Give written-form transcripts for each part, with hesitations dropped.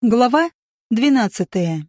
Глава 12.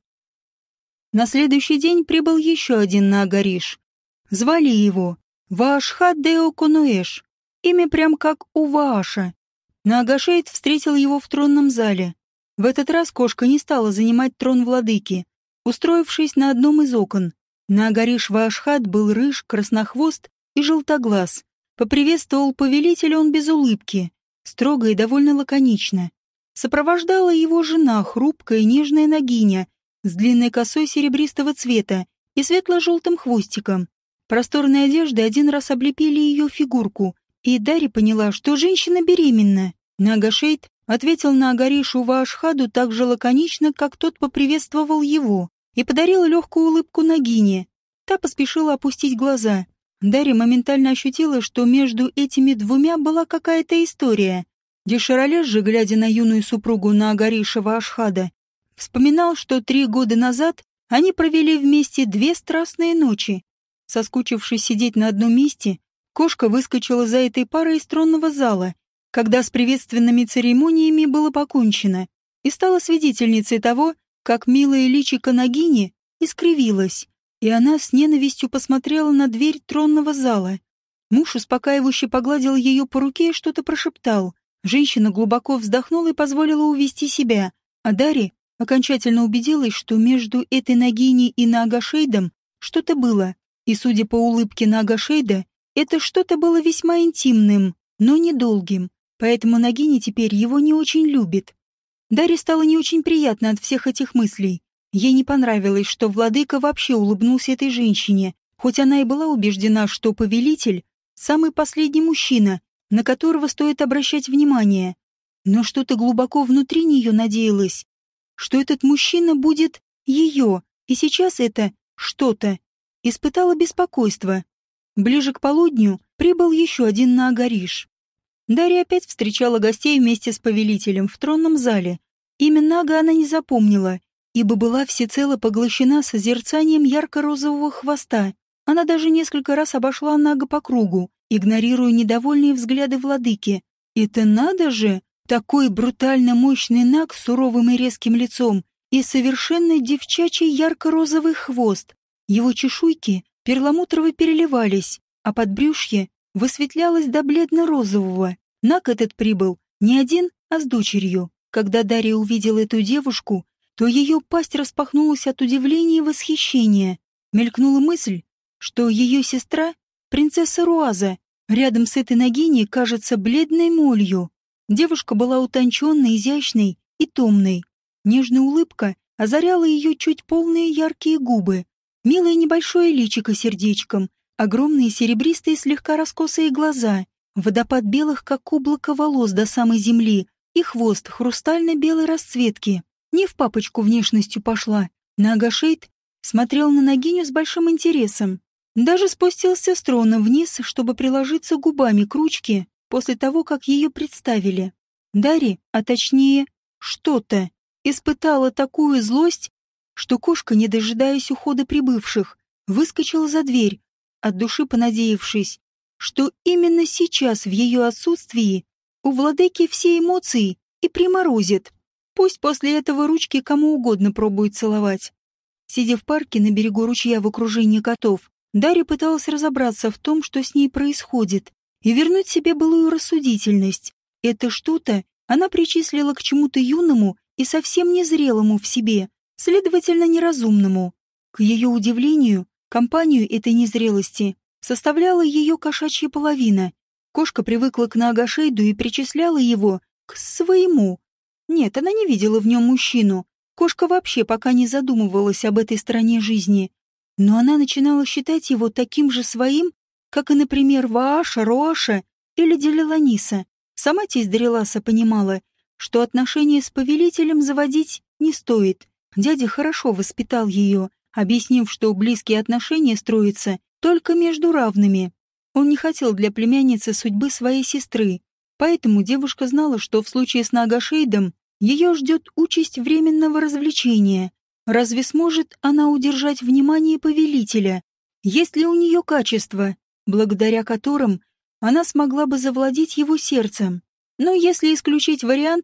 На следующий день прибыл еще один Наагариш. Звали его Ваашхат-део Конуэш. Имя прям как у Вааша. Наагашейд встретил его в тронном зале. В этот раз кошка не стала занимать трон владыки, устроившись на одном из окон. Наагариш Ваашхат был рыж, краснохвост и желтоглаз. Поприветствовал повелителя он без улыбки, строго и довольно лаконично. Сопровождала его жена, хрупкая и нежная Нагиня, с длинной косой серебристого цвета и светло-желтым хвостиком. Просторные одежды один раз облепили ее фигурку, и Дарья поняла, что женщина беременна. Наагашейд ответил Наагаришу Ваашхаду так же лаконично, как тот поприветствовал его, и подарил легкую улыбку Нагине. Та поспешила опустить глаза. Дарья моментально ощутила, что между этими двумя была какая-то история. Деширалеш же, глядя на юную супругу Наагариша Ваашхада, вспоминал, что 3 года назад они провели вместе 2 страстные ночи. Соскучившись сидеть на одном месте, кошка выскочила за этой парой из тронного зала, когда с приветственными церемониями было покончено, и стала свидетельницей того, как милое личико Нагини искривилось, и она с ненавистью посмотрела на дверь тронного зала. Муж успокаивающе погладил ее по руке и что-то прошептал. Женщина глубоко вздохнула и позволила увести себя, а Дарья окончательно убедилась, что между этой Нагиней и Наагашейдом что-то было, и, судя по улыбке Наагашейда, это что-то было весьма интимным, но недолгим, поэтому Нагиня теперь его не очень любит. Дарье стало не очень приятно от всех этих мыслей. Ей не понравилось, что владыка вообще улыбнулся этой женщине, хоть она и была убеждена, что повелитель — самый последний мужчина, на которого стоит обращать внимание. Но что-то глубоко внутри нее надеялось, что этот мужчина будет ее, и сейчас это что-то испытало беспокойство. Ближе к полудню прибыл еще один Наагариш. Дарья опять встречала гостей вместе с повелителем в тронном зале. Имя Нага она не запомнила, ибо была всецело поглощена созерцанием ярко-розового хвоста. Она даже несколько раз обошла Нага по кругу, игнорируя недовольные взгляды владыки. Это надо же! Такой брутально мощный Наг с суровым и резким лицом и совершенно девчачий ярко-розовый хвост. Его чешуйки перламутрово переливались, а подбрюшье высветлялось до бледно-розового. Наг этот прибыл не один, а с дочерью. Когда Дарья увидела эту девушку, то ее пасть распахнулась от удивления и восхищения. Мелькнула мысль, что ее сестра — принцесса Руаза, рядом с этой Нагиней кажется бледной молью. Девушка была утонченной, изящной и томной. Нежная улыбка озаряла ее чуть полные яркие губы, милое небольшое личико сердечком, огромные серебристые слегка раскосые глаза, водопад белых, как облако, волос до самой земли и хвост хрустально-белой расцветки. Не в папочку внешностью пошла. Наагашейд смотрел на Нагиню с большим интересом. Даже спустился с трона вниз, чтобы приложиться губами к ручке после того, как ее представили. Дарья, а точнее, что-то, испытала такую злость, что кошка, не дожидаясь ухода прибывших, выскочила за дверь, от души понадеявшись, что именно сейчас в ее отсутствии у владыки все эмоции и приморозит. Пусть после этого ручки кому угодно пробует целовать. Сидя в парке на берегу ручья в окружении котов, Дарья пыталась разобраться в том, что с ней происходит, и вернуть себе былую рассудительность. Это что-то она причислила к чему-то юному и совсем незрелому в себе, следовательно, неразумному. К ее удивлению, компанию этой незрелости составляла ее кошачья половина. Кошка привыкла к Наагашейду и причисляла его к своему. Нет, она не видела в нем мужчину. Кошка вообще пока не задумывалась об этой стороне жизни. Но она начинала считать его таким же своим, как и, например, Вааша, Роаша или Делиланиса. Сама тесть Дариласа понимала, что отношения с повелителем заводить не стоит. Дядя хорошо воспитал ее, объяснив, что близкие отношения строятся только между равными. Он не хотел для племянницы судьбы своей сестры, поэтому девушка знала, что в случае с Наагашейдом ее ждет участь временного развлечения. Разве сможет она удержать внимание повелителя? Есть ли у нее качества, благодаря которым она смогла бы завладеть его сердцем? Но если исключить вариант,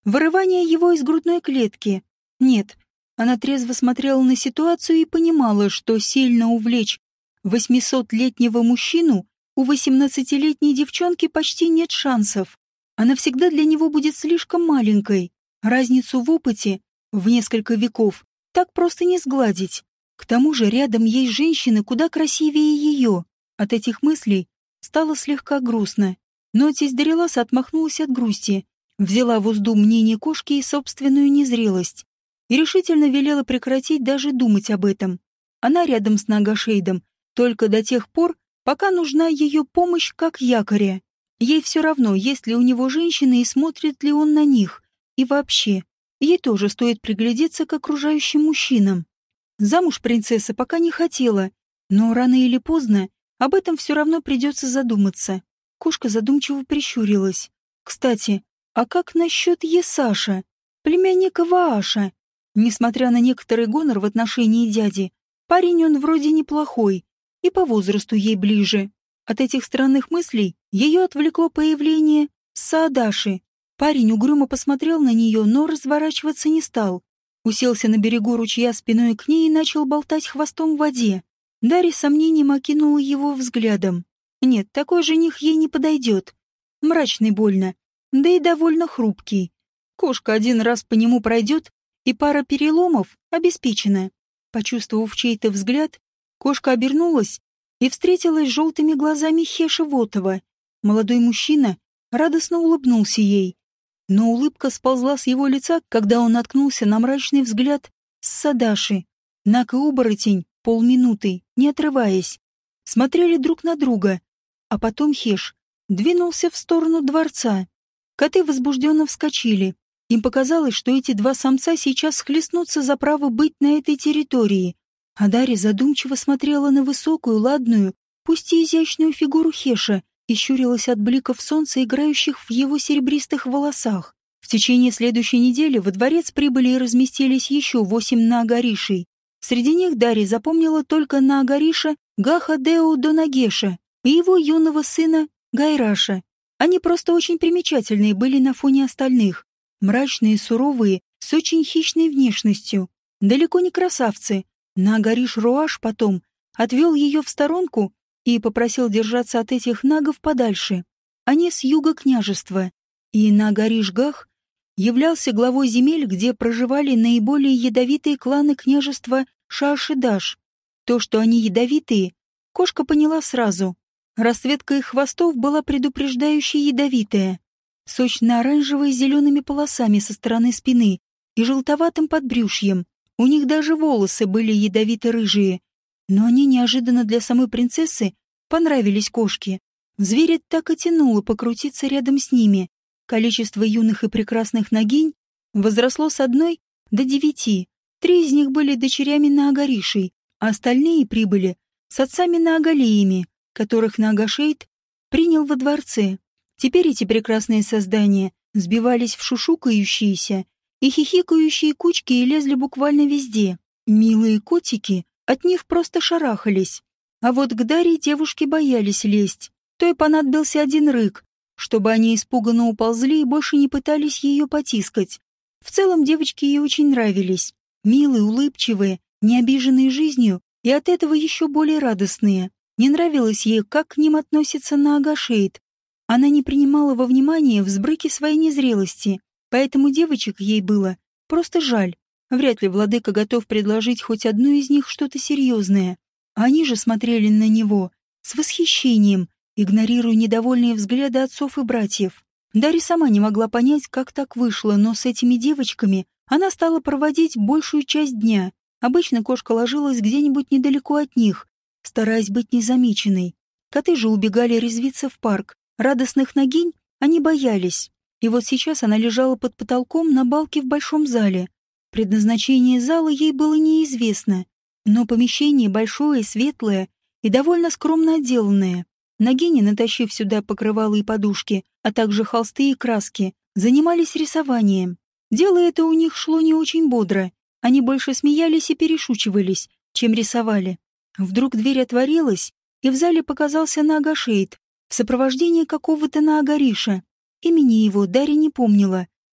вырывание его из грудной клетки. Нет, она трезво смотрела на ситуацию и понимала, что сильно увлечь 800-летнего мужчину у 18-летней девчонки почти нет шансов. Она всегда для него будет слишком маленькой. Разницу в опыте в несколько веков так просто не сгладить. К тому же рядом есть женщины куда красивее ее. От этих мыслей стало слегка грустно. Но тесть Дариласа отмахнулась от грусти, взяла в узду мнение кошки и собственную незрелость и решительно велела прекратить даже думать об этом. Она рядом с Нагашейдом только до тех пор, пока нужна ее помощь как якоря. Ей все равно, есть ли у него женщины и смотрит ли он на них. И вообще, ей тоже стоит приглядеться к окружающим мужчинам. Замуж принцесса пока не хотела, но рано или поздно об этом все равно придется задуматься. Кошка задумчиво прищурилась. Кстати, а как насчет Есаша, племянника Вааша? Несмотря на некоторый гонор в отношении дяди, парень он вроде неплохой и по возрасту ей ближе. От этих странных мыслей ее отвлекло появление Саадаши. Парень угрюмо посмотрел на нее, но разворачиваться не стал. Уселся на берегу ручья спиной к ней и начал болтать хвостом в воде. Дарья с сомнением окинула его взглядом. Нет, такой жених ей не подойдет. Мрачный больно, да и довольно хрупкий. Кошка один раз по нему пройдет, и пара переломов обеспечена. Почувствовав чей-то взгляд, кошка обернулась и встретилась с желтыми глазами Хеша Вотова. Молодой мужчина радостно улыбнулся ей. Но улыбка сползла с его лица, когда он наткнулся на мрачный взгляд Садаши. Нак и оборотень полминуты, не отрываясь, смотрели друг на друга, а потом Хеш двинулся в сторону дворца. Коты возбужденно вскочили. Им показалось, что эти два самца сейчас схлестнутся за право быть на этой территории. А Дарья задумчиво смотрела на высокую, ладную, пусть и изящную фигуру Хеша и щурилась от бликов солнца, играющих в его серебристых волосах. В течение следующей недели во дворец прибыли и разместились еще 8 наагаришей. Среди них Дарья запомнила только наагариша Гаха Део Донагеша и его юного сына Гайраша. Они просто очень примечательные были на фоне остальных. Мрачные, суровые, с очень хищной внешностью. Далеко не красавцы. Наагариш Руаш потом отвел ее в сторонку и попросил держаться от этих нагов подальше. Они с юга княжества, и Наагариш Гах являлся главой земель, где проживали наиболее ядовитые кланы княжества Шаашидаш. То, что они ядовитые, кошка поняла сразу. Расцветка их хвостов была предупреждающе ядовитая, сочно-оранжевой с зелеными полосами со стороны спины и желтоватым подбрюшьем. У них даже волосы были ядовито-рыжие, но они неожиданно для самой принцессы понравились кошке. Зверя так и тянуло покрутиться рядом с ними. Количество юных и прекрасных нагинь возросло с 1 до 9. 3 из них были дочерями Наагаришей, а остальные прибыли с отцами Наагалеями, которых Наагашейд принял во дворце. Теперь эти прекрасные создания сбивались в шушукающиеся и хихикающие кучки и лезли буквально везде. Милые котики от них просто шарахались. А вот к Дарье девушки боялись лезть. То и понадобился один рык, чтобы они испуганно уползли и больше не пытались ее потискать. В целом девочки ей очень нравились. Милые, улыбчивые, не обиженные жизнью и от этого еще более радостные. Не нравилось ей, как к ним относится Наагашейд. Она не принимала во внимание взбрыки своей незрелости, поэтому девочек ей было просто жаль. Вряд ли владыка готов предложить хоть одну из них что-то серьезное. Они же смотрели на него с восхищением, игнорируя недовольные взгляды отцов и братьев. Дарья сама не могла понять, как так вышло, но с этими девочками она стала проводить большую часть дня. Обычно кошка ложилась где-нибудь недалеко от них, стараясь быть незамеченной. Коты же убегали резвиться в парк. Радостных нагинь они боялись. И вот сейчас она лежала под потолком на балке в большом зале. Предназначение зала ей было неизвестно, но помещение большое, светлое и довольно скромно отделанное. Нагини, натащив сюда покрывала и подушки, а также холсты и краски, занимались рисованием. Дело это у них шло не очень бодро. Они больше смеялись и перешучивались, чем рисовали. Вдруг дверь отворилась, и в зале показался Наагашейд в сопровождении какого-то Наагариша. Имени его Дарья не помнила,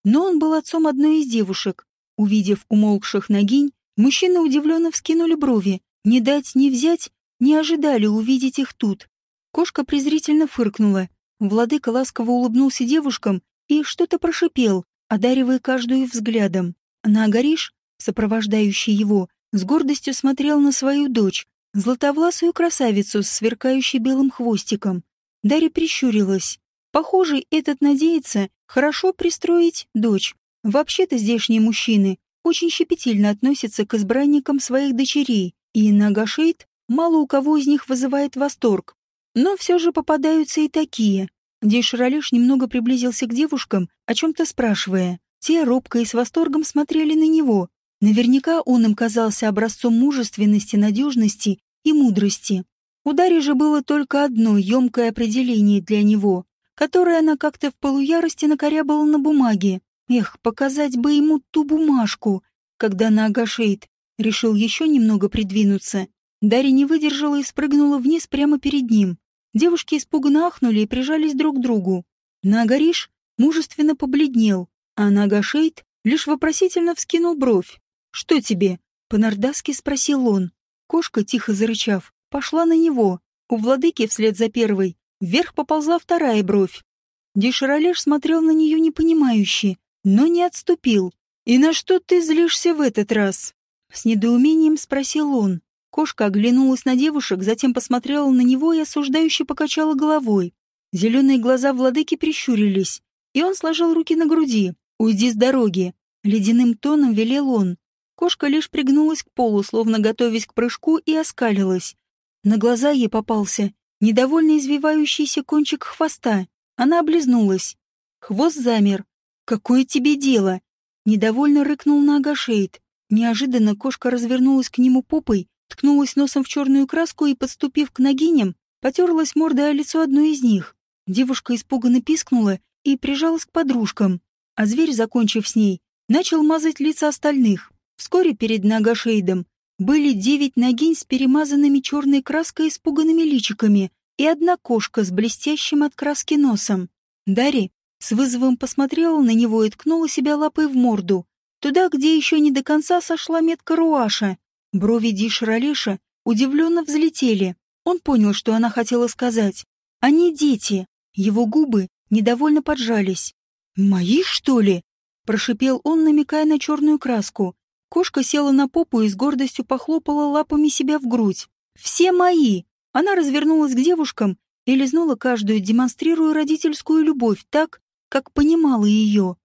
но он был отцом одной из девушек. Увидев умолкших Нагинь, мужчины удивленно вскинули брови. Не дать, не взять, не ожидали увидеть их тут. Кошка презрительно фыркнула. Владыка ласково улыбнулся девушкам и что-то прошипел, одаривая каждую взглядом. Наагариш, сопровождающий его, с гордостью смотрел на свою дочь, златовласую красавицу с сверкающей белым хвостиком. Дарья прищурилась. Похоже, этот надеется хорошо пристроить дочь. Вообще-то здешние мужчины очень щепетильно относятся к избранникам своих дочерей, и Нагашейд мало у кого из них вызывает восторг. Но все же попадаются и такие. Дейшаралеш немного приблизился к девушкам, о чем-то спрашивая. Те робко и с восторгом смотрели на него. Наверняка он им казался образцом мужественности, надежности и мудрости. У Дарьи же было только одно емкое определение для него, которое она как-то в полуярости накорябала на бумаге. Эх, показать бы ему ту бумажку. Когда Наагашейд решил еще немного придвинуться, Дарья не выдержала и спрыгнула вниз прямо перед ним. Девушки испуганно ахнули и прижались друг к другу. Наагариш мужественно побледнел, а Наагашейд лишь вопросительно вскинул бровь. «Что тебе?» — по-нордаски спросил он. Кошка, тихо зарычав, пошла на него. У владыки вслед за первой вверх поползла вторая бровь. Дейшаралеш смотрел на нее непонимающе, но не отступил. «И на что ты злишься в этот раз?» С недоумением спросил он. Кошка оглянулась на девушек, затем посмотрела на него и осуждающе покачала головой. Зеленые глаза владыки прищурились, и он сложил руки на груди. «Уйди с дороги!» Ледяным тоном велел он. Кошка лишь пригнулась к полу, словно готовясь к прыжку, и оскалилась. На глаза ей попался недовольно извивающийся кончик хвоста. Она облизнулась. Хвост замер. «Какое тебе дело?» Недовольно рыкнул Наагашейд. Неожиданно кошка развернулась к нему попой, ткнулась носом в черную краску и, подступив к нагиням, потерлась мордой о лицо одной из них. Девушка испуганно пискнула и прижалась к подружкам, а зверь, закончив с ней, начал мазать лица остальных. Вскоре перед Наагашейдом были 9 нагинь с перемазанными черной краской испуганными личиками и одна кошка с блестящим от краски носом. Дарья с вызовом посмотрела на него и ткнула себя лапой в морду, туда, где еще не до конца сошла метка руаша. Брови Дейшаралеша удивленно взлетели. Он понял, что она хотела сказать. «Они дети». Его губы недовольно поджались. «Мои, что ли?» — прошипел он, намекая на черную краску. Кошка села на попу и с гордостью похлопала лапами себя в грудь. «Все мои!» Она развернулась к девушкам и лизнула каждую, демонстрируя родительскую любовь так, как понимала ее.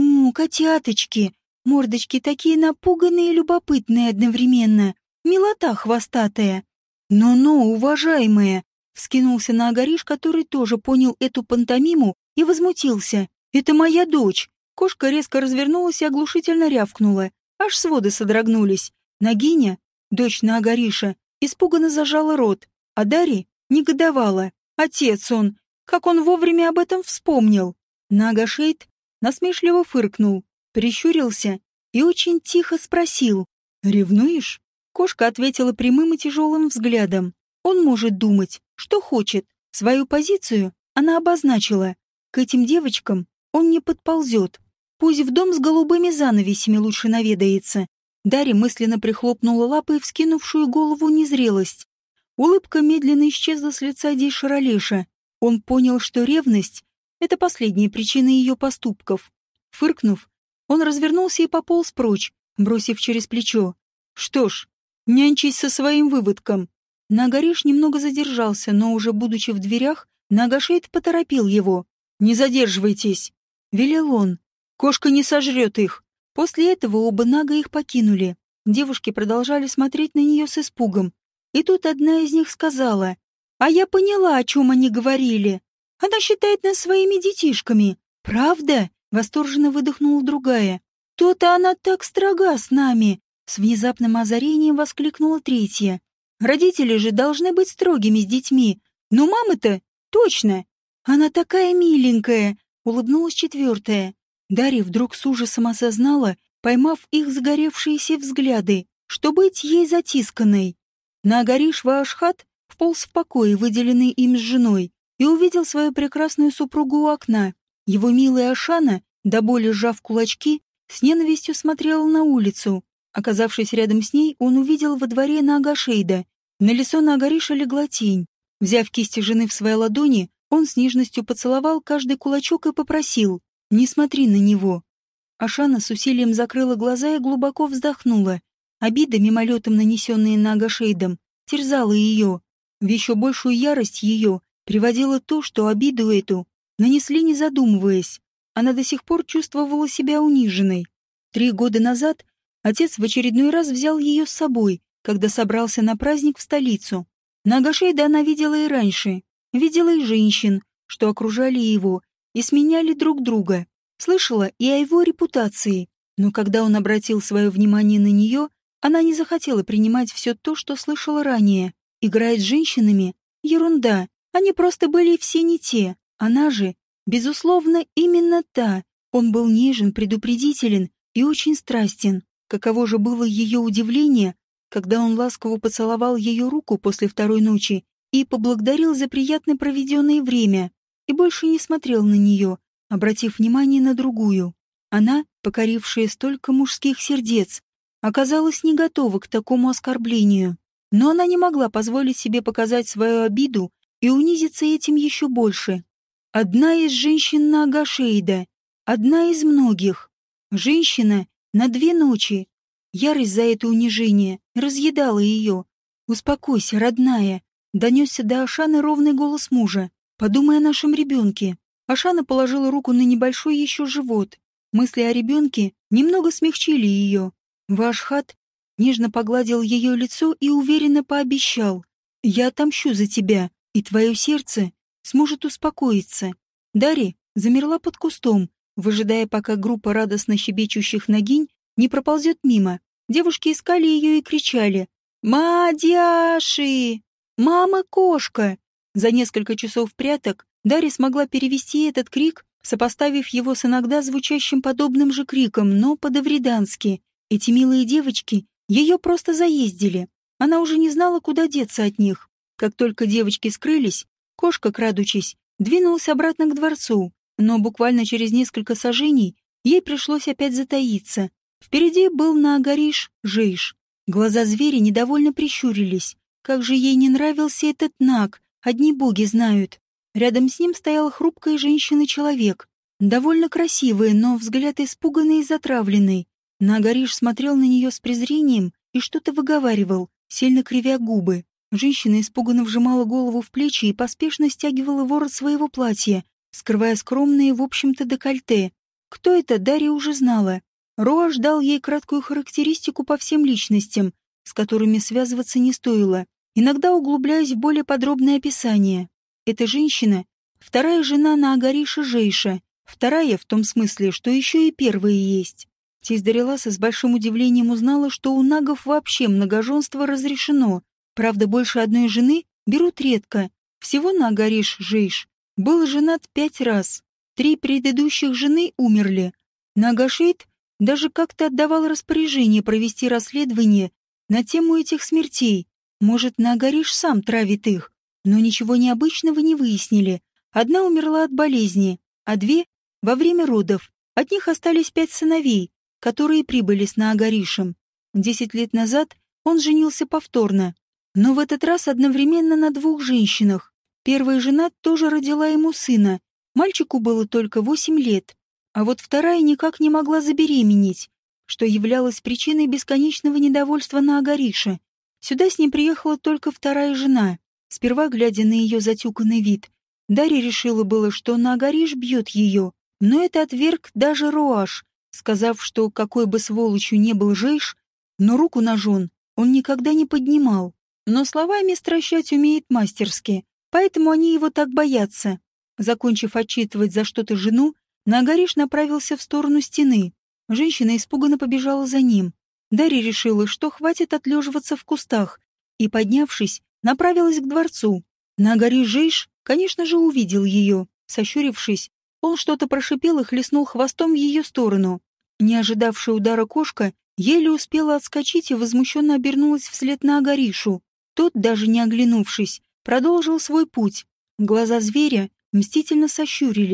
Котяточки! Мордочки такие напуганные и любопытные одновременно. Милота хвостатая!» «Но-но, уважаемая!» — вскинулся Наагариш, который тоже понял эту пантомиму и возмутился. «Это моя дочь!» Кошка резко развернулась и оглушительно рявкнула. Аж своды содрогнулись. Нагиня, дочь Наагариша, испуганно зажала рот, а Дарья негодовала. Отец он! Как он вовремя об этом вспомнил! Наагашейд насмешливо фыркнул, прищурился и очень тихо спросил. «Ревнуешь?» Кошка ответила прямым и тяжелым взглядом. Он может думать, что хочет. Свою позицию она обозначила. К этим девочкам он не подползет. Пусть в дом с голубыми занавесями лучше наведается. Дарья мысленно прихлопнула лапой вскинувшую голову незрелость. Улыбка медленно исчезла с лица Дейшаралеша. Он понял, что ревность — это последняя причина ее поступков. Фыркнув, он развернулся и пополз прочь, бросив через плечо. «Что ж, нянчись со своим выводком». Наагариш немного задержался, но уже будучи в дверях, Наагашейд поторопил его. «Не задерживайтесь», — велел он. «Кошка не сожрет их». После этого оба нага их покинули. Девушки продолжали смотреть на нее с испугом. И тут одна из них сказала: «А я поняла, о чем они говорили. Она считает нас своими детишками». «Правда?» — восторженно выдохнула другая. «То-то она так строга с нами!» С внезапным озарением воскликнула третья. «Родители же должны быть строгими с детьми. Но мама-то точно! Она такая миленькая!» — улыбнулась четвертая. Дарья вдруг с ужасом осознала, поймав их загоревшиеся взгляды, что быть ей затисканной. Наагариш Ваашхат вполз в покой, выделенный им с женой, и увидел свою прекрасную супругу у окна. Его милая Ашана до боли сжав кулачки, с ненавистью смотрел на улицу. Оказавшись рядом с ней, он увидел во дворе Наагашейда. На лицо Наагариша легла тень. Взяв кисти жены в свои ладони, он с нежностью поцеловал каждый кулачок и попросил: «Не смотри на него». Ашана с усилием закрыла глаза и глубоко вздохнула. Обида, мимолетом нанесенная Наагашейдом, терзала ее. В еще большую ярость ее приводило то, что обиду эту нанесли, не задумываясь. Она до сих пор чувствовала себя униженной. 3 года назад отец в очередной раз взял ее с собой, когда собрался на праздник в столицу. Наагашейда она видела и раньше, видела и женщин, что окружали его и сменяли друг друга. Слышала и о его репутации, но когда он обратил свое внимание на нее, она не захотела принимать все то, что слышала ранее. Играть с женщинами — ерунда, они просто были все не те. Она же, безусловно, именно та. Он был нежен, предупредителен и очень страстен. Каково же было ее удивление, когда он ласково поцеловал ее руку после второй ночи и поблагодарил за приятно проведенное время, и больше не смотрел на нее, обратив внимание на другую. Она, покорившая столько мужских сердец, оказалась не готова к такому оскорблению. Но она не могла позволить себе показать свою обиду и унизиться этим еще больше. Одна из женщин Наагашейда, одна из многих. Женщина на 2 ночи. Ярость за это унижение разъедала ее. «Успокойся, родная», — донесся до Ашаны ровный голос мужа. «Подумай о нашем ребенке». Ашана положила руку на небольшой еще живот. Мысли о ребенке немного смягчили ее. Вашхат нежно погладил ее лицо и уверенно пообещал: «Я отомщу за тебя, и твое сердце сможет успокоиться». Дарья замерла под кустом, выжидая, пока группа радостно щебечущих нагинь не проползет мимо. Девушки искали ее и кричали: «Мадяши! Мама-кошка!» За несколько часов пряток Дарья смогла перевести этот крик, сопоставив его с иногда звучащим подобным же криком, но по-давридански. Эти милые девочки ее просто заездили. Она уже не знала, куда деться от них. Как только девочки скрылись, кошка, крадучись, двинулась обратно к дворцу, но буквально через несколько сажений ей пришлось опять затаиться. Впереди был Наагариш Жейш. Глаза зверя недовольно прищурились. Как же ей не нравился этот Наг, одни боги знают. Рядом с ним стояла хрупкая женщина-человек, довольно красивая, но взгляд испуганный и затравленный. Наагариш смотрел на нее с презрением и что-то выговаривал, сильно кривя губы. Женщина испуганно вжимала голову в плечи и поспешно стягивала ворот своего платья, скрывая скромные, в общем-то, декольте. Кто это, Дарья уже знала. Роаш дал ей краткую характеристику по всем личностям, с которыми связываться не стоило, иногда углубляясь в более подробное описание. Эта женщина — вторая жена Наагариша Жейша, вторая в том смысле, что еще и первая есть. Тесть Дариласа с большим удивлением узнала, что у нагов вообще многоженство разрешено. Правда, больше одной жены берут редко. Всего Наагариш Жейш был женат 5 раз. 3 предыдущих жены умерли. Наагашейд даже как-то отдавал распоряжение провести расследование на тему этих смертей. Может, Наагариш сам травит их. Но ничего необычного не выяснили. Одна умерла от болезни, а 2 — во время родов. От них остались 5 сыновей, которые прибыли с Наагаришем. 10 лет назад он женился повторно, но в этот раз одновременно на 2 женщинах. Первая жена тоже родила ему сына. Мальчику было только 8 лет. А вот вторая никак не могла забеременеть, что являлось причиной бесконечного недовольства Наагариша. Сюда с ним приехала только вторая жена. Сперва, глядя на ее затюканный вид, Дарья решила было, что Наагариш бьет ее, но это отверг даже Роаш, сказав, что какой бы сволочью не был Жейш, но руку на жен он никогда не поднимал. Но словами стращать умеет мастерски, поэтому они его так боятся. Закончив отчитывать за что-то жену, Наагариш направился в сторону стены. Женщина испуганно побежала за ним. Дарья решила, что хватит отлеживаться в кустах, и, поднявшись, направилась к дворцу. Наагариш Жейш, конечно же, увидел ее. Сощурившись, он что-то прошипел и хлестнул хвостом в ее сторону. Не ожидавшая удара кошка еле успела отскочить и возмущенно обернулась вслед Наагаришу. Тот, даже не оглянувшись, продолжил свой путь. Глаза зверя мстительно сощурились.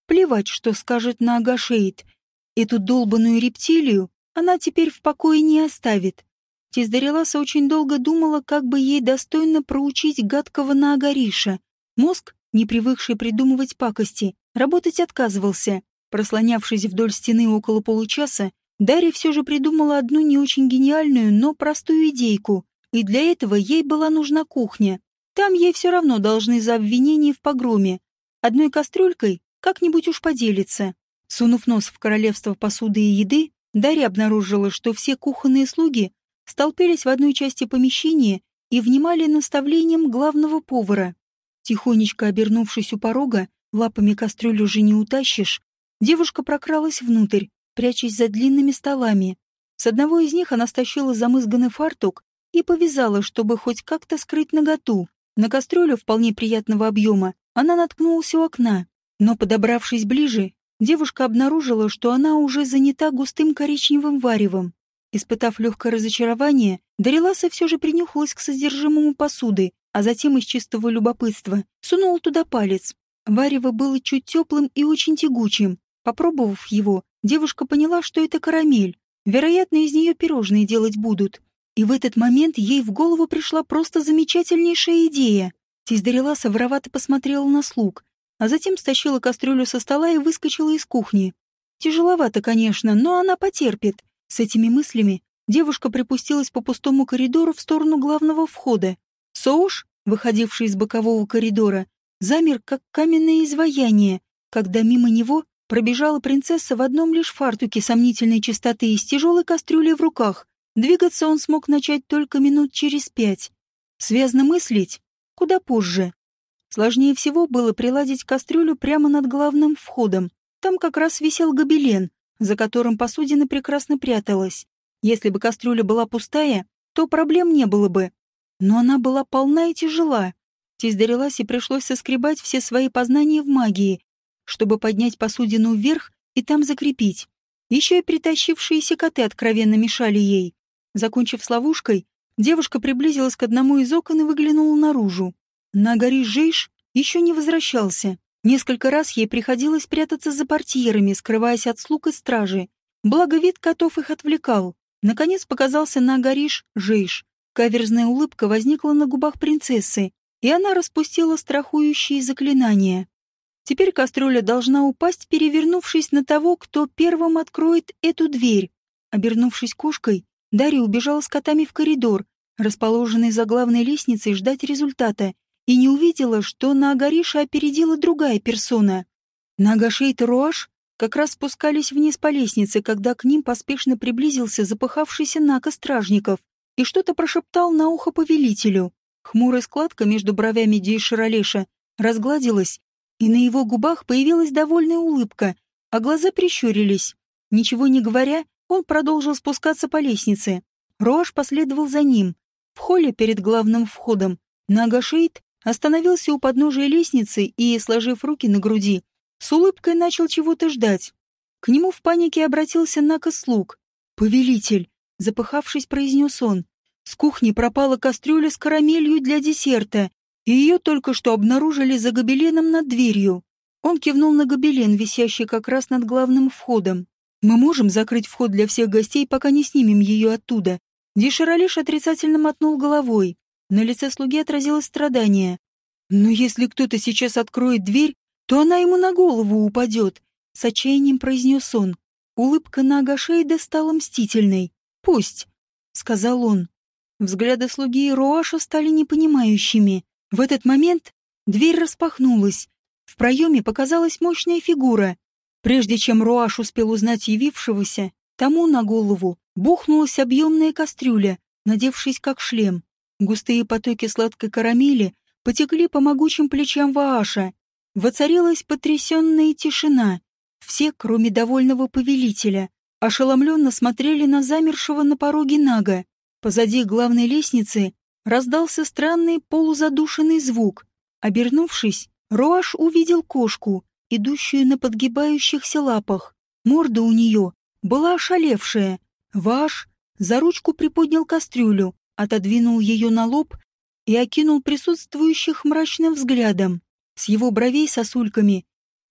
Плевать, что скажет Наагашейд. Эту долбаную рептилию она теперь в покое не оставит. Тиздареласа очень долго думала, как бы ей достойно проучить гадкого Наагариша. Мозг, не привыкший придумывать пакости, работать отказывался. Прослонявшись вдоль стены около получаса, Дарья все же придумала одну не очень гениальную, но простую идейку, и для этого ей была нужна кухня. Там ей все равно должны за обвинение в погроме. Одной кастрюлькой как-нибудь уж поделиться. Сунув нос в королевство посуды и еды, Дарья обнаружила, что все кухонные слуги столпились в одной части помещения и внимали наставлениям главного повара. Тихонечко обернувшись у порога, лапами кастрюлю уже не утащишь, девушка прокралась внутрь, прячась за длинными столами. С одного из них она стащила замызганный фартук и повязала, чтобы хоть как-то скрыть наготу. На кастрюлю вполне приятного объема она наткнулась у окна, но, подобравшись ближе, девушка обнаружила, что она уже занята густым коричневым варевом. Испытав легкое разочарование, Дариласа все же принюхалась к содержимому посуды, а затем из чистого любопытства сунула туда палец. Варево было чуть теплым и очень тягучим. Попробовав его, девушка поняла, что это карамель. Вероятно, из нее пирожные делать будут. И в этот момент ей в голову пришла просто замечательнейшая идея. Тиздареласа воровато посмотрела на слуг, а затем стащила кастрюлю со стола и выскочила из кухни. Тяжеловато, конечно, но она потерпит. С этими мыслями девушка припустилась по пустому коридору в сторону главного входа. Соуш, выходивший из бокового коридора, замер, как каменное изваяние, когда мимо него пробежала принцесса в одном лишь фартуке сомнительной чистоты и с тяжелой кастрюлей в руках. Двигаться он смог начать только минут через 5. Связно мыслить куда позже. Сложнее всего было приладить кастрюлю прямо над главным входом. Там как раз висел гобелен, за которым посудина прекрасно пряталась. Если бы кастрюля была пустая, то проблем не было бы. Но она была полна и тяжела. Тиздареласе пришлось соскребать все свои познания в магии, чтобы поднять посудину вверх и там закрепить. Еще и притащившиеся коты откровенно мешали ей. Закончив с ловушкой, девушка приблизилась к одному из окон и выглянула наружу. Наагариш Жейш еще не возвращался. Несколько раз ей приходилось прятаться за портьерами, скрываясь от слуг и стражи. Благо вид котов их отвлекал. Наконец показался Наагариш Жейш. Каверзная улыбка возникла на губах принцессы, и она распустила страхующие заклинания. Теперь кастрюля должна упасть, перевернувшись на того, кто первым откроет эту дверь. Обернувшись кошкой, Дарья убежала с котами в коридор, расположенный за главной лестницей, ждать результата, и не увидела, что Наагариша опередила другая персона. Наагашейд и Руаш как раз спускались вниз по лестнице, когда к ним поспешно приблизился запыхавшийся Нака стражников и что-то прошептал на ухо повелителю. Хмурая складка между бровями Дейширалеша разгладилась, и на его губах появилась довольная улыбка, а глаза прищурились. Ничего не говоря, он продолжил спускаться по лестнице. Руаш последовал за ним. В холле перед главным входом Наагашейд остановился у подножия лестницы и, сложив руки на груди, с улыбкой начал чего-то ждать. К нему в панике обратился Нака-слуг. «Повелитель», — запыхавшись, произнес он, — «с кухни пропала кастрюля с карамелью для десерта, и ее только что обнаружили за гобеленом над дверью». Он кивнул на гобелен, висящий как раз над главным входом. «Мы можем закрыть вход для всех гостей, пока не снимем ее оттуда». Дейширалеш отрицательно мотнул головой. На лице слуги отразилось страдание. «Но если кто-то сейчас откроет дверь, то она ему на голову упадет», — с отчаянием произнес он. Улыбка Наагашейда стала мстительной. «Пусть», — сказал он. Взгляды слуги и Руаша стали непонимающими. В этот момент дверь распахнулась. В проеме показалась мощная фигура. Прежде чем Руаш успел узнать явившегося, тому на голову бухнулась объемная кастрюля, надевшись как шлем. Густые потоки сладкой карамели потекли по могучим плечам Вааша. Воцарилась потрясенная тишина. Все, кроме довольного повелителя, ошеломленно смотрели на замершего на пороге Нага. Позади главной лестницы раздался странный полузадушенный звук. Обернувшись, Руаш увидел кошку, идущую на подгибающихся лапах. Морда у нее была ошалевшая. Вааш за ручку приподнял кастрюлю, отодвинул ее на лоб и окинул присутствующих мрачным взглядом. С его бровей сосульками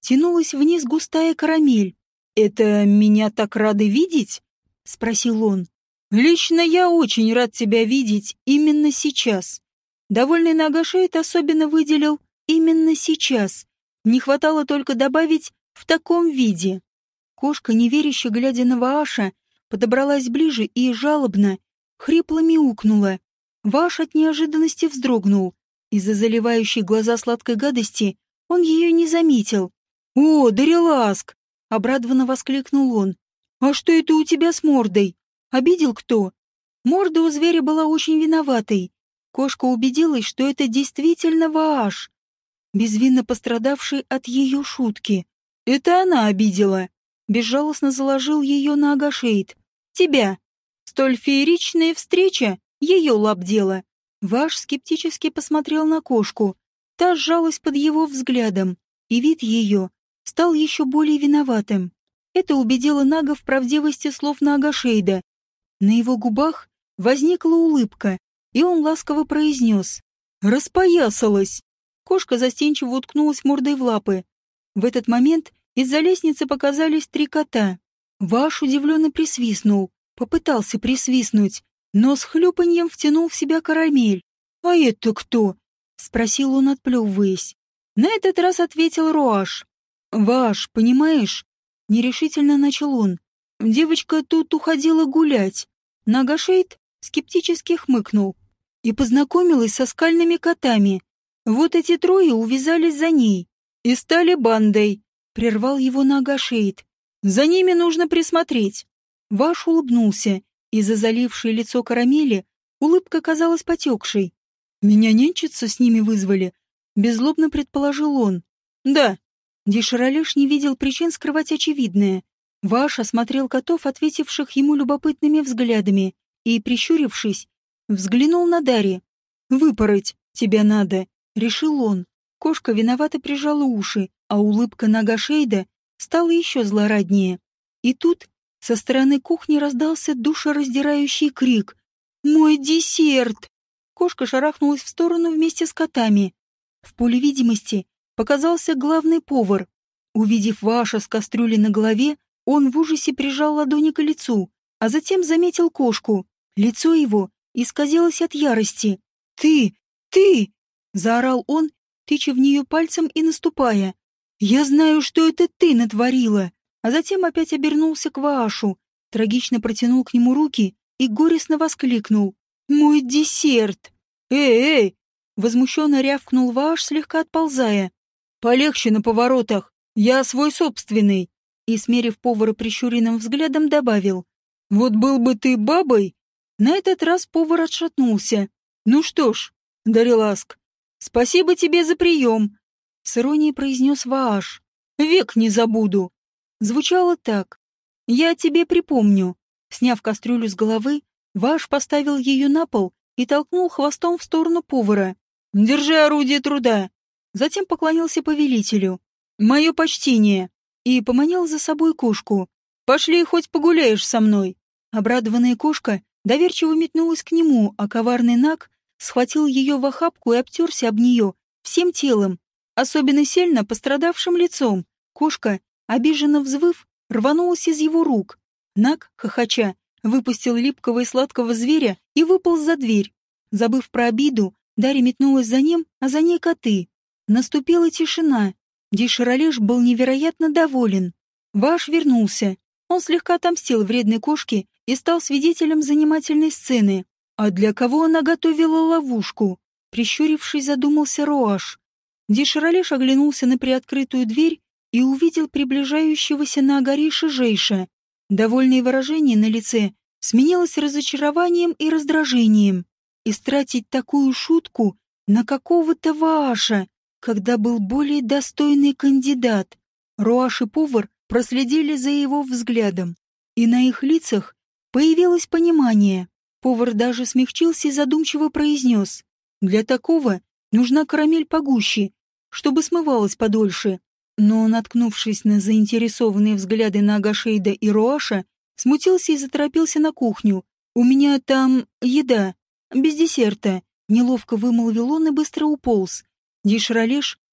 тянулась вниз густая карамель. «Это меня так рады видеть?» — спросил он. «Лично я очень рад тебя видеть именно сейчас». Довольный Нагашейд особенно выделил «именно сейчас». Не хватало только добавить «в таком виде». Кошка, неверяще глядя на Вааша, подобралась ближе и жалобно, хрипло мяукнула. Вааш от неожиданности вздрогнул. Из-за заливающей глаза сладкой гадости он ее не заметил. «О, Дариласк!» — обрадованно воскликнул он. «А что это у тебя с мордой? Обидел кто?» Морда у зверя была очень виноватой. Кошка убедилась, что это действительно Вааш, безвинно пострадавший от ее шутки. «Это она обидела!» Безжалостно заложил ее на Агашейд. «Тебя! Столь фееричная встреча — ее лап дело!» Вааш скептически посмотрел на кошку. Та сжалась под его взглядом, и вид ее стал еще более виноватым. Это убедило Нага в правдивости слов Нагашейда. На его губах возникла улыбка, и он ласково произнес: «Распоясалась!» Кошка застенчиво уткнулась мордой в лапы. В этот момент из-за лестницы показались 3 кота. Вааш удивленно присвистнул, попытался присвистнуть, но с хлюпаньем втянул в себя карамель. «А это кто?» — спросил он, отплевываясь. На этот раз ответил Роаш. «Вааш, понимаешь?» — нерешительно начал он. «Девочка тут уходила гулять». Нагашейд скептически хмыкнул. «И познакомилась со скальными котами. Вот эти 3 увязались за ней и стали бандой», — прервал его Нагашейд. «За ними нужно присмотреть». Вааш улыбнулся. Из-за залившей лицо карамели улыбка казалась потекшей. «Меня нянчиться с ними вызвали?» — беззлобно предположил он. «Да». Дишаралеш не видел причин скрывать очевидное. Вааш осмотрел котов, ответивших ему любопытными взглядами, и, прищурившись, взглянул на Дари. «Выпороть тебя надо», — решил он. Кошка виновато прижала уши, а улыбка Нагашейда стала еще злораднее. И тут со стороны кухни раздался душераздирающий крик. «Мой десерт!» Кошка шарахнулась в сторону вместе с котами. В поле видимости показался главный повар. Увидев Вааша с кастрюлей на голове, он в ужасе прижал ладони к лицу, а затем заметил кошку. Лицо его исказилось от ярости. «Ты! Ты!» — заорал он, тыча в нее пальцем и наступая. «Я знаю, что это ты натворила!» А затем опять обернулся к Ваашу, трагично протянул к нему руки и горестно воскликнул: «Мой десерт!» «Эй!» — возмущенно рявкнул Вааш, слегка отползая. «Полегче на поворотах! Я свой собственный!» И, смерив повара прищуренным взглядом, добавил: «Вот был бы ты бабой!» На этот раз повар отшатнулся. «Ну что ж, Дариласк, спасибо тебе за прием!» С иронией произнес Вааш. «Век не забуду!» Звучало так: «Я тебе припомню». Сняв кастрюлю с головы, Вааш поставил ее на пол и толкнул хвостом в сторону повара. «Держи орудие труда!» Затем поклонился повелителю. «Мое почтение!» И поманил за собой кошку. «Пошли, хоть погуляешь со мной!» Обрадованная кошка доверчиво метнулась к нему, а коварный Наг схватил ее в охапку и обтерся об нее всем телом, особенно сильно пострадавшим лицом. Кошка, обиженно взвыв, рванулась из его рук. Наг, хохоча, выпустил липкого и сладкого зверя и выполз за дверь. Забыв про обиду, Дарья метнулась за ним, а за ней коты. Наступила тишина. Дишаралеш был невероятно доволен. Вааш вернулся. Он слегка отомстил вредной кошке и стал свидетелем занимательной сцены. А для кого она готовила ловушку? Прищурившись, задумался Роаш. Дишаралеш оглянулся на приоткрытую дверь и увидел приближающегося на Агариша Жейша. Довольное выражение на лице сменилось разочарованием и раздражением. Истратить такую шутку на какого-то Вааша, когда был более достойный кандидат. Роаш и повар проследили за его взглядом, и на их лицах появилось понимание. Повар даже смягчился и задумчиво произнес: «Для такого нужна карамель погуще, чтобы смывалась подольше». Но, наткнувшись на заинтересованные взгляды Нагашейда и Роаша, смутился и заторопился на кухню. «У меня там еда, без десерта», — неловко вымолвил он и быстро уполз. Дишаралеш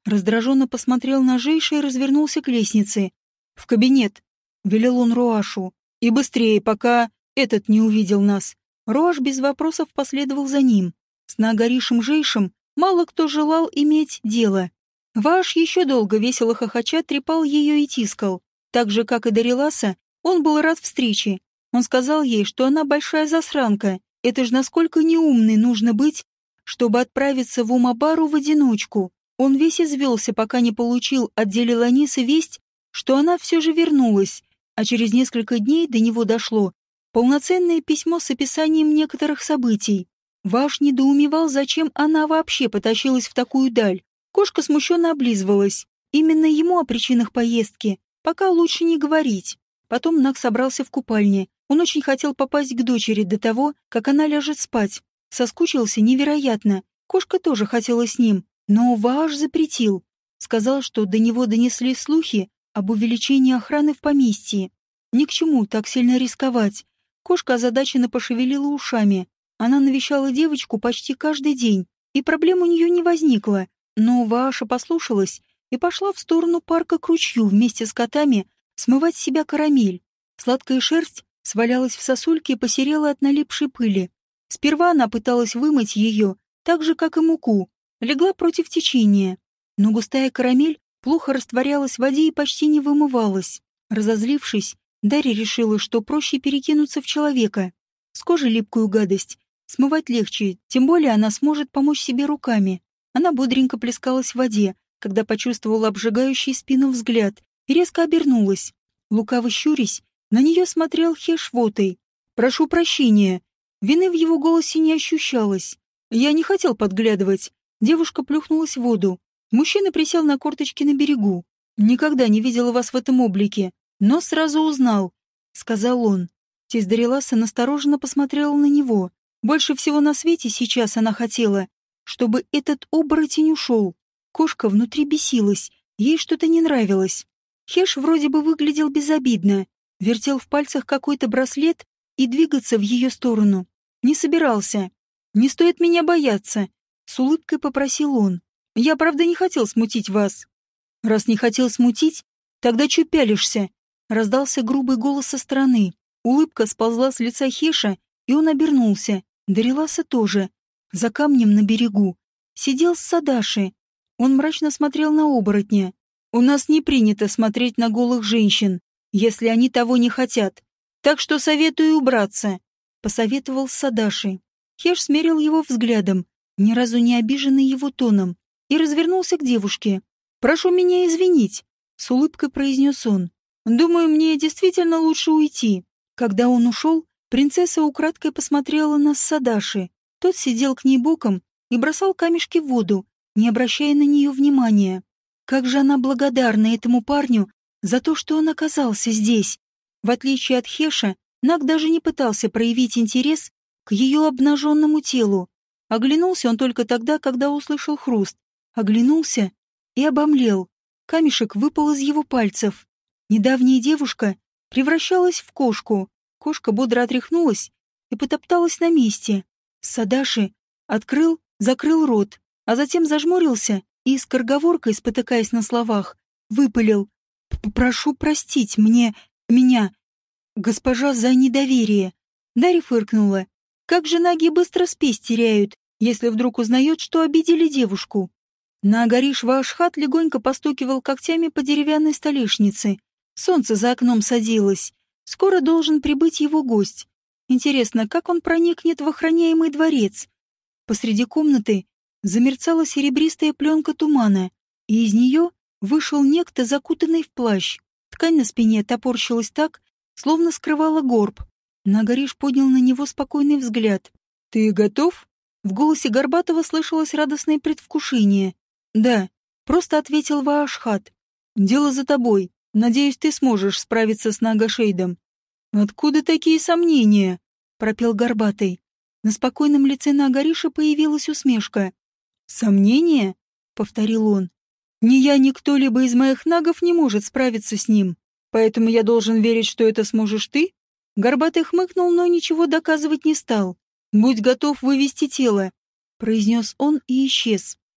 Раздраженно посмотрел на Жейша и развернулся к лестнице. «В кабинет!» — велел он Руашу. «И быстрее, пока этот не увидел нас». Руаш без вопросов последовал за ним. С Наагаришем Жейшем мало кто желал иметь дело. Вааш еще долго весело хохоча трепал ее и тискал. Так же, как и Дариласа, он был рад встрече. Он сказал ей, что она большая засранка. Это ж насколько неумной нужно быть, чтобы отправиться в Умабару в одиночку. Он весь извелся, пока не получил от Делиланисы весть, что она все же вернулась, а через несколько дней до него дошло полноценное письмо с описанием некоторых событий. Ваш недоумевал, зачем она вообще потащилась в такую даль. Кошка смущенно облизывалась. Именно ему о причинах поездки пока лучше не говорить. Потом Наг собрался в купальне. Он очень хотел попасть к дочери до того, как она ляжет спать. Соскучился невероятно. Кошка тоже хотела с ним. Но Вааш запретил. Сказал, что до него донесли слухи об увеличении охраны в поместье. Ни к чему так сильно рисковать. Кошка озадаченно пошевелила ушами. Она навещала девочку почти каждый день, и проблем у нее не возникло. Но Вааша послушалась и пошла в сторону парка к ручью вместе с котами смывать с себя карамель. Сладкая шерсть свалялась в сосульке и посерела от налипшей пыли. Сперва она пыталась вымыть ее, так же, как и муку, легла против течения. Но густая карамель плохо растворялась в воде и почти не вымывалась. Разозлившись, Дарья решила, что проще перекинуться в человека. С кожи липкую гадость смывать легче, тем более она сможет помочь себе руками. Она бодренько плескалась в воде, когда почувствовала обжигающий спину взгляд, и резко обернулась. Лукаво щурясь, на нее смотрел Хешвотой. «Прошу прощения». Вины в его голосе не ощущалось. «Я не хотел подглядывать». Девушка плюхнулась в воду. Мужчина присел на корточки на берегу. «Никогда не видела вас в этом облике, но сразу узнал», — сказал он. Тесть Дариласа настороженно посмотрела на него. Больше всего на свете сейчас она хотела, чтобы этот оборотень ушел. Кошка внутри бесилась, ей что-то не нравилось. Хеш вроде бы выглядел безобидно, вертел в пальцах какой-то браслет и двигаться в ее сторону не собирался. «Не стоит меня бояться», — с улыбкой попросил он. «Я, правда, не хотел смутить вас». «Раз не хотел смутить, тогда чё пялишься?» Раздался грубый голос со стороны. Улыбка сползла с лица Хеша, и он обернулся. Дариласа тоже. За камнем на берегу сидел Садаши. Он мрачно смотрел на оборотня. «У нас не принято смотреть на голых женщин, если они того не хотят. Так что советую убраться», — посоветовал Садаши. Хеш смерил его взглядом, ни разу не обиженный его тоном, и развернулся к девушке. «Прошу меня извинить», — с улыбкой произнес он. «Думаю, мне действительно лучше уйти». Когда он ушел, принцесса украдкой посмотрела на Садаши. Тот сидел к ней боком и бросал камешки в воду, не обращая на нее внимания. Как же она благодарна этому парню за то, что он оказался здесь. В отличие от Хеша, Наг даже не пытался проявить интерес к ее обнаженному телу. Оглянулся он только тогда, когда услышал хруст. Оглянулся и обомлел. Камешек выпал из его пальцев. Недавняя девушка превращалась в кошку. Кошка бодро отряхнулась и потопталась на месте. Садаши открыл, закрыл рот, а затем зажмурился и, скороговоркой, спотыкаясь на словах, выпалил: «Прошу простить меня, госпожа, за недоверие». Дарья фыркнула. Как же наги быстро спесь теряют, если вдруг узнает, что обидели девушку. Наагариш Ваашхат легонько постукивал когтями по деревянной столешнице. Солнце за окном садилось. Скоро должен прибыть его гость. Интересно, как он проникнет в охраняемый дворец? Посреди комнаты замерцала серебристая пленка тумана, и из нее вышел некто, закутанный в плащ. Ткань на спине топорщилась так, словно скрывала горб. Наагариш поднял на него спокойный взгляд. «Ты готов?» В голосе Горбатова слышалось радостное предвкушение. «Да», — просто ответил Ваашхат. «Дело за тобой. Надеюсь, ты сможешь справиться с Нагашейдом». «Откуда такие сомнения?» — пропел Горбатый. На спокойном лице Наагариша появилась усмешка. «Сомнения?» — повторил он. «Ни я, ни кто-либо из моих нагов не может справиться с ним. Поэтому я должен верить, что это сможешь ты?» Горбатый хмыкнул, но ничего доказывать не стал. «Будь готов вывести тело», — произнес он и исчез.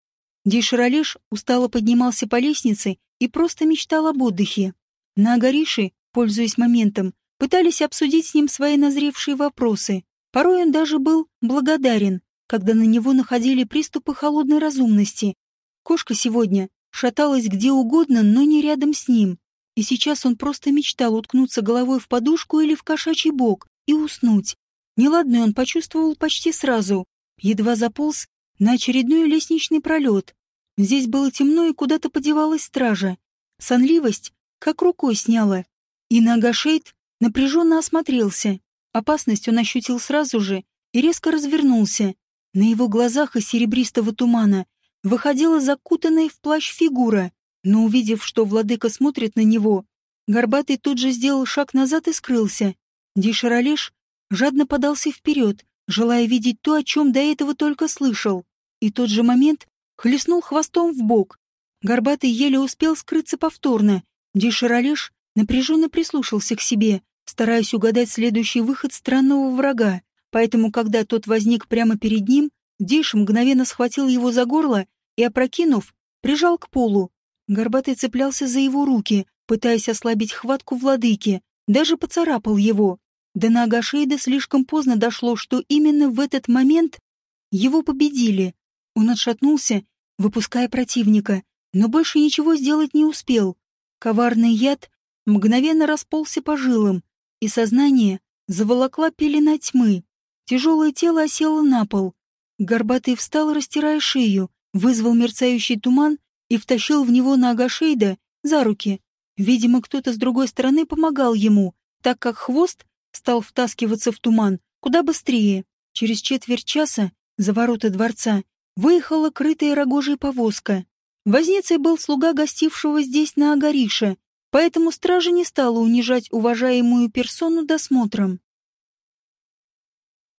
Дейшаралеш устало поднимался по лестнице и просто мечтал об отдыхе. На Агарише, пользуясь моментом, пытались обсудить с ним свои назревшие вопросы. Порой он даже был благодарен, когда на него находили приступы холодной разумности. Кошка сегодня шаталась где угодно, но не рядом с ним. И сейчас он просто мечтал уткнуться головой в подушку или в кошачий бок и уснуть. Неладное он почувствовал почти сразу, едва заполз на очередной лестничный пролет. Здесь было темно, и куда-то подевалась стража. Сонливость как рукой сняла. И Нагашейд напряженно осмотрелся. Опасность он ощутил сразу же и резко развернулся. На его глазах из серебристого тумана выходила закутанная в плащ фигура, но, увидев, что владыка смотрит на него, Горбатый тут же сделал шаг назад и скрылся. Дейшаралеш жадно подался вперед, желая видеть то, о чем до этого только слышал. И тот же момент хлестнул хвостом в бок. Горбатый еле успел скрыться повторно. Дейшаралеш напряженно прислушался к себе, стараясь угадать следующий выход странного врага. Поэтому, когда тот возник прямо перед ним, Дейш мгновенно схватил его за горло и, опрокинув, прижал к полу. Горбатый цеплялся за его руки, пытаясь ослабить хватку владыки, даже поцарапал его. До Нагашейда слишком поздно дошло, что именно в этот момент его победили. Он отшатнулся, выпуская противника, но больше ничего сделать не успел. Коварный яд мгновенно расползся по жилам, и сознание заволокла пелена тьмы. Тяжелое тело осело на пол. Горбатый встал, растирая шею, вызвал мерцающий туман и втащил в него Нагашейда за руки. Видимо, кто-то с другой стороны помогал ему, так как хвост стал втаскиваться в туман куда быстрее. Через четверть часа за ворота дворца выехала крытая рогожей повозка. Возницей был слуга гостившего здесь на Агарише, поэтому стража не стала унижать уважаемую персону досмотром.